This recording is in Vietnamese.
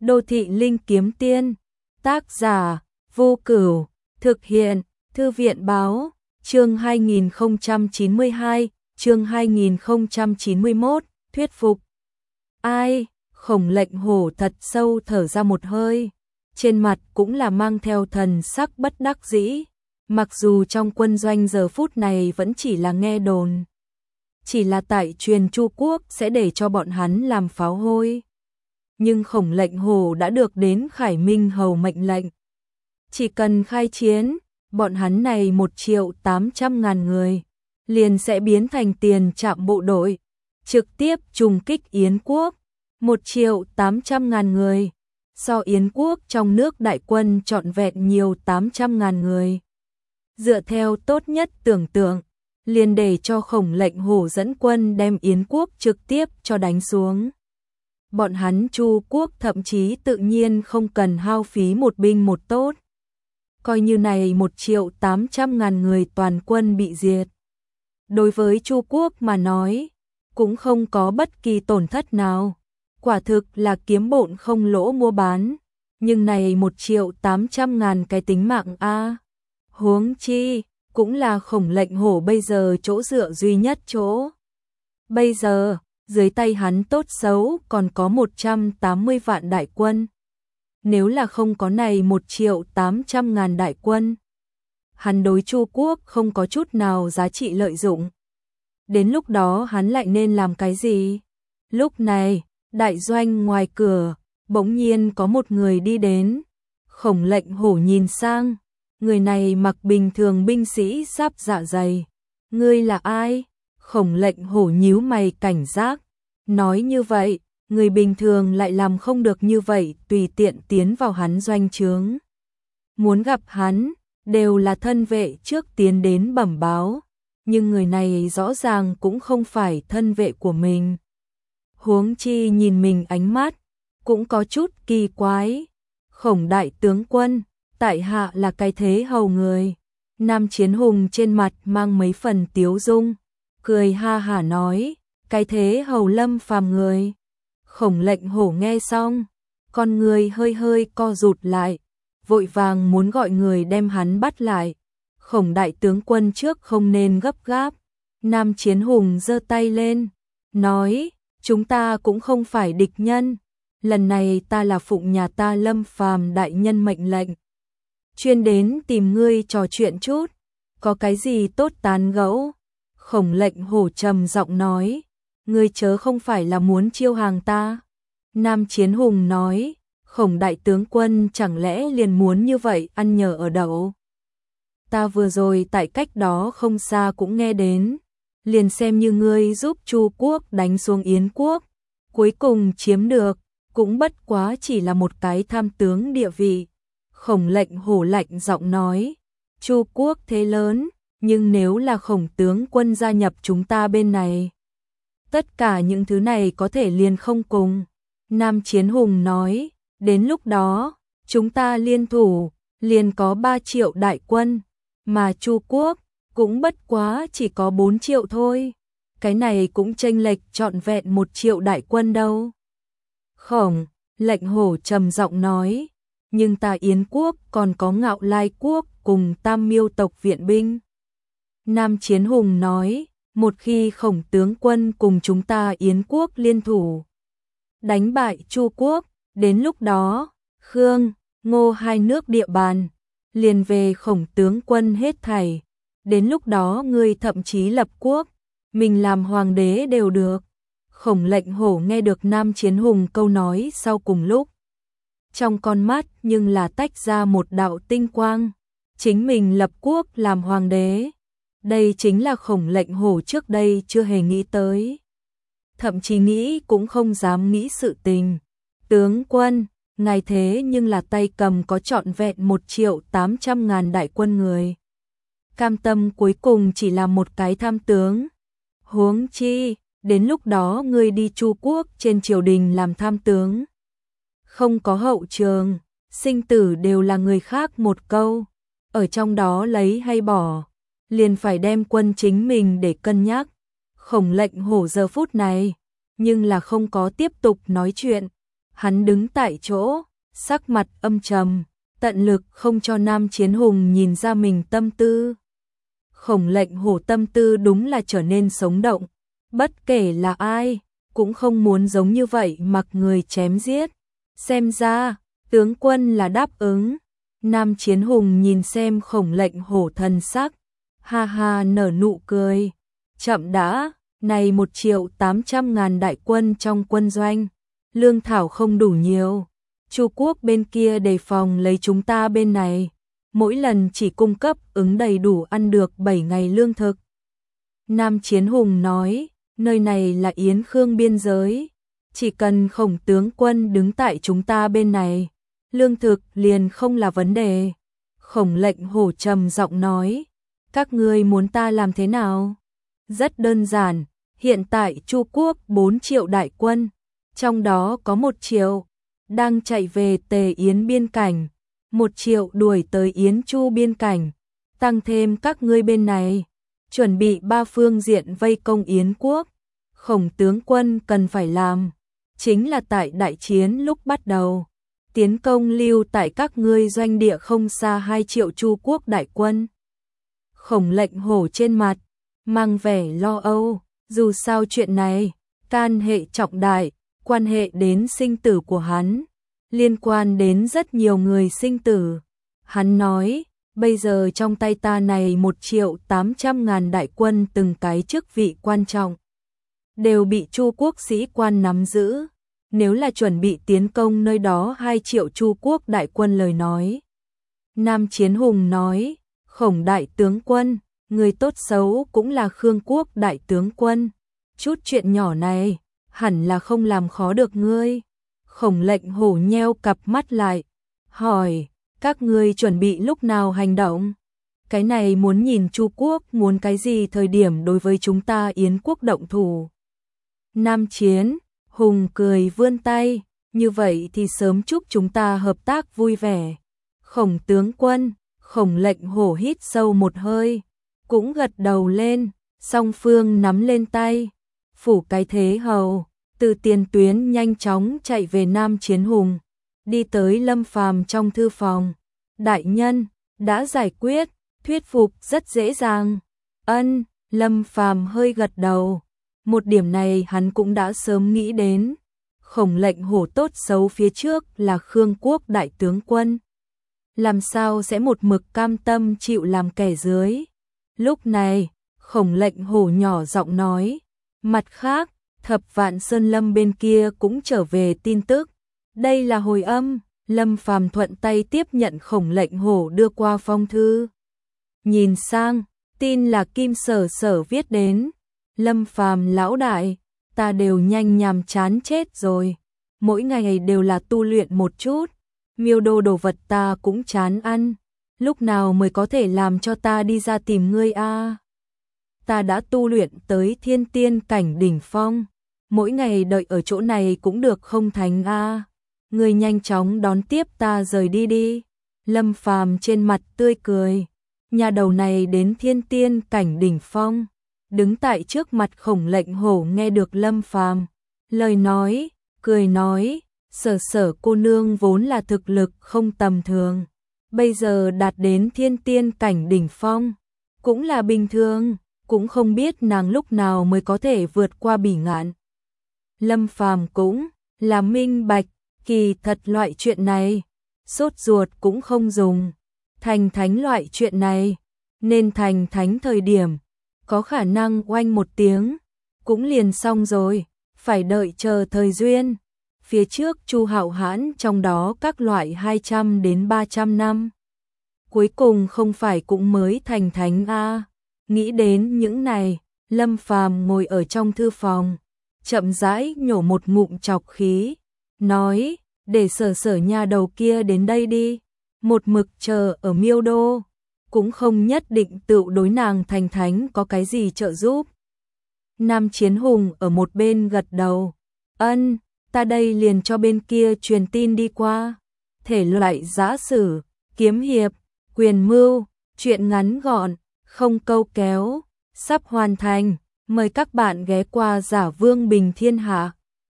Đô thị linh kiếm tiên, tác giả, Vô Cửu, thực hiện, Thư viện báo, chương 2092, chương 2091, thuyết phục. Ai? Khổng Lệnh Hổ thật sâu thở ra một hơi, trên mặt cũng là mang theo thần sắc bất đắc dĩ, mặc dù trong quân doanh giờ phút này vẫn chỉ là nghe đồn. Chỉ là tại truyền Chu quốc sẽ để cho bọn hắn làm pháo hôi. Nhưng Khổng Lệnh Hổ đã được đến Khải Minh Hầu mệnh lệnh. Chỉ cần khai chiến, bọn hắn này 1.800.000 người, liền sẽ biến thành tiền trạm bộ đội, trực tiếp trùng kích Yến quốc. 1.800.000 người, so Yến quốc trong nước đại quân trọn vẹn nhiều 800.000 người. Dựa theo tốt nhất tưởng tượng, liền để cho Khổng Lệnh Hổ dẫn quân đem Yến quốc trực tiếp cho đánh xuống. Bọn hắn Chu quốc thậm chí tự nhiên không cần hao phí một binh một tốt. Coi như này 1.800.000 người toàn quân bị diệt. Đối với Chu quốc mà nói, cũng không có bất kỳ tổn thất nào. Quả thực là kiếm bộn không lỗ mua bán. Nhưng này 1.800.000 cái tính mạng a, huống chi cũng là Khổng Lệnh Hổ bây giờ chỗ dựa duy nhất chỗ. Bây giờ, dưới tay hắn tốt xấu còn có 180 vạn đại quân. Nếu là không có này 1.800.000 đại quân, hắn đối Chu quốc không có chút nào giá trị lợi dụng. Đến lúc đó hắn lại nên làm cái gì? Lúc này, đại doanh ngoài cửa, bỗng nhiên có một người đi đến. Khổng Lệnh Hổ nhìn sang, người này mặc bình thường binh sĩ giáp dạ dày. Ngươi là ai? Khổng Lệnh Hổ nhíu mày cảnh giác. Nói như vậy, người bình thường lại làm không được như vậy tùy tiện tiến vào hắn doanh trướng. Muốn gặp hắn, đều là thân vệ trước tiến đến bẩm báo. Nhưng người này rõ ràng cũng không phải thân vệ của mình. Huống chi nhìn mình ánh mắt, cũng có chút kỳ quái. Khổng đại tướng quân, tại hạ là cái thế hầu người. Nam Chiến Hùng trên mặt mang mấy phần tiếu dung, cười ha hả nói, cái thế hầu Lâm Phàm người. Khổng Lệnh Hổ nghe xong, con người hơi hơi co rụt lại, vội vàng muốn gọi người đem hắn bắt lại. Khổng đại tướng quân trước không nên gấp gáp. Nam Chiến Hùng giơ tay lên, nói, chúng ta cũng không phải địch nhân. Lần này ta là phụng nhà ta Lâm Phàm đại nhân mệnh lệnh, chuyên đến tìm ngươi trò chuyện chút, có cái gì tốt tán gẫu. Khổng Lệnh Hổ trầm giọng nói, ngươi chớ không phải là muốn chiêu hàng ta. Nam Chiến Hùng nói, Khổng đại tướng quân chẳng lẽ liền muốn như vậy ăn nhờ ở đậu. Ta vừa rồi tại cách đó không xa cũng nghe đến, liền xem như ngươi giúp Chu quốc đánh xuống Yến quốc, cuối cùng chiếm được, cũng bất quá chỉ là một cái tham tướng địa vị. Khổng Lệnh Hổ lạnh giọng nói, Chu quốc thế lớn, nhưng nếu là Khổng tướng quân gia nhập chúng ta bên này, tất cả những thứ này có thể liền không cùng. Nam Chiến Hùng nói, đến lúc đó, chúng ta liên thủ, liền có 3 triệu đại quân, mà Chu quốc cũng bất quá chỉ có 4 triệu thôi. Cái này cũng chênh lệch trọn vẹn 1 triệu đại quân đâu. Khổng Lệnh Hổ trầm giọng nói, nhưng ta Yến quốc còn có Ngạo Lai quốc cùng Tam Miêu tộc viện binh. Nam Chiến Hùng nói, một khi Khổng tướng quân cùng chúng ta Yến quốc liên thủ, đánh bại Chu quốc, đến lúc đó, Khương, Ngô hai nước địa bàn, liền về Khổng tướng quân hết thảy. Đến lúc đó ngươi thậm chí lập quốc, mình làm hoàng đế đều được. Khổng Lệnh Hổ nghe được Nam Chiến Hùng câu nói sau cùng lúc, trong con mắt nhưng là tách ra một đạo tinh quang. Chính mình lập quốc làm hoàng đế, đây chính là Khổng Lệnh Hổ trước đây chưa hề nghĩ tới, thậm chí nghĩ cũng không dám nghĩ sự tình. Tướng quân, ngài thế nhưng là tay cầm có trọn vẹn 1.800.000 đại quân người, cam tâm cuối cùng chỉ là một cái tham tướng. Huống chi, đến lúc đó ngươi đi Chu quốc trên triều đình làm tham tướng, không có hậu trường, sinh tử đều là người khác một câu, ở trong đó lấy hay bỏ, liền phải đem quân chính mình để cân nhắc. Khổng Lệnh Hổ giờ phút này, nhưng là không có tiếp tục nói chuyện, Hắn đứng tại chỗ, sắc mặt âm trầm, tận lực không cho Nam Chiến Hùng nhìn ra mình tâm tư. Khổng Lệnh Hổ tâm tư đúng là trở nên sống động, bất kể là ai, cũng không muốn giống như vậy mặc người chém giết. Xem ra, tướng quân là đáp ứng. Nam Chiến Hùng nhìn xem Khổng Lệnh Hổ thần sắc, ha ha nở nụ cười. Chậm đã, này 1.800.000 đại quân trong quân doanh, lương thảo không đủ nhiều. Chu quốc bên kia đề phòng lấy chúng ta bên này, mỗi lần chỉ cung cấp ứng đầy đủ ăn được 7 ngày lương thực. Nam Chiến Hùng nói, nơi này là Yến Khương biên giới, chỉ cần Khổng tướng quân đứng tại chúng ta bên này, lương thực liền không là vấn đề. Khổng Lệnh Hổ trầm giọng nói, các ngươi muốn ta làm thế nào? Rất đơn giản, hiện tại Chu quốc 4 triệu đại quân, trong đó có 1 triệu đang chạy về Tề Yến biên cảnh, 1 triệu đuổi tới Yến Chu biên cảnh, tăng thêm các ngươi bên này, chuẩn bị 3 phương diện vây công Yến quốc. Khổng tướng quân cần phải làm, chính là tại đại chiến lúc bắt đầu, tiến công lưu tại các ngươi doanh địa không xa 2 triệu Chu quốc đại quân. Khổng Lệnh Hổ trên mặt mang vẻ lo âu, dù sao chuyện này can hệ trọng đại, quan hệ đến sinh tử của hắn, liên quan đến rất nhiều người sinh tử. Hắn nói, bây giờ trong tay ta này 1.800.000 đại quân, từng cái chức vị quan trọng đều bị Chu quốc sĩ quan nắm giữ. Nếu là chuẩn bị tiến công nơi đó 2 triệu Chu quốc đại quân lời nói. Nam Chiến Hùng nói, Khổng đại tướng quân, người tốt xấu cũng là Khương quốc đại tướng quân, chút chuyện nhỏ này hẳn là không làm khó được ngươi. Khổng Lệnh Hổ nheo cặp mắt lại, hỏi, các ngươi chuẩn bị lúc nào hành động? Cái này muốn nhìn Chu quốc muốn cái gì thời điểm đối với chúng ta Yến quốc động thủ. Nam Chiến Hùng cười vươn tay, như vậy thì sớm chúc chúng ta hợp tác vui vẻ. Khổng tướng quân, Khổng Lệnh Hổ hít sâu một hơi, cũng gật đầu lên, song phương nắm lên tay, phủ cái thế hầu, từ tiền tuyến nhanh chóng chạy về Nam Chiến Hùng, đi tới Lâm Phàm trong thư phòng. Đại nhân, đã giải quyết, thuyết phục rất dễ dàng. Ân, Lâm Phàm hơi gật đầu. Một điểm này hắn cũng đã sớm nghĩ đến. Khổng Lệnh Hổ tốt xấu phía trước là Khương quốc đại tướng quân, làm sao sẽ một mực cam tâm chịu làm kẻ dưới. Lúc này, Khổng Lệnh Hổ nhỏ giọng nói, mặt khác, Thập Vạn Sơn Lâm bên kia cũng trở về tin tức. Đây là hồi âm. Lâm Phàm thuận tay tiếp nhận Khổng Lệnh Hổ đưa qua phong thư. Nhìn sang, tin là Kim Sở Sở viết đến. Lâm Phàm lão đại, ta đều nhanh nhàm chán chết rồi. Mỗi ngày đều là tu luyện một chút. Miêu đồ vật ta cũng chán ăn. Lúc nào mới có thể làm cho ta đi ra tìm ngươi a? Ta đã tu luyện tới thiên tiên cảnh đỉnh phong. Mỗi ngày đợi ở chỗ này cũng được không thành a? Ngươi nhanh chóng đón tiếp ta rời đi đi. Lâm Phàm trên mặt tươi cười. Nhà đầu này đến thiên tiên cảnh đỉnh phong. Đứng tại trước mặt Khổng Lệnh Hổ nghe được Lâm Phàm lời nói, cười nói, Sở Sở cô nương vốn là thực lực không tầm thường, bây giờ đạt đến thiên tiên cảnh đỉnh phong, cũng là bình thường, cũng không biết nàng lúc nào mới có thể vượt qua bỉ ngạn. Lâm Phàm cũng là minh bạch, kỳ thật loại chuyện này, sốt ruột cũng không dùng, thành thánh loại chuyện này, nên thành thánh thời điểm, có khả năng oanh một tiếng, cũng liền xong rồi, phải đợi chờ thời duyên. Phía trước Chu Hạo Hãn trong đó các loại 200 đến 300 năm. Cuối cùng không phải cũng mới thành thánh a. Nghĩ đến những này, Lâm Phàm ngồi ở trong thư phòng, chậm rãi nhổ một ngụm trọc khí, nói, để Sở Sở nhà đầu kia đến đây đi, một mực chờ ở Miêu Đô, cũng không nhất định tự đối nàng thành thánh có cái gì trợ giúp. Nam Chiến Hùng ở một bên gật đầu, ân, ta đây liền cho bên kia truyền tin đi qua. Thể loại giã sử, kiếm hiệp, quyền mưu, chuyện ngắn gọn, không câu kéo, sắp hoàn thành, mời các bạn ghé qua Giả Vương Bình Thiên Hạ.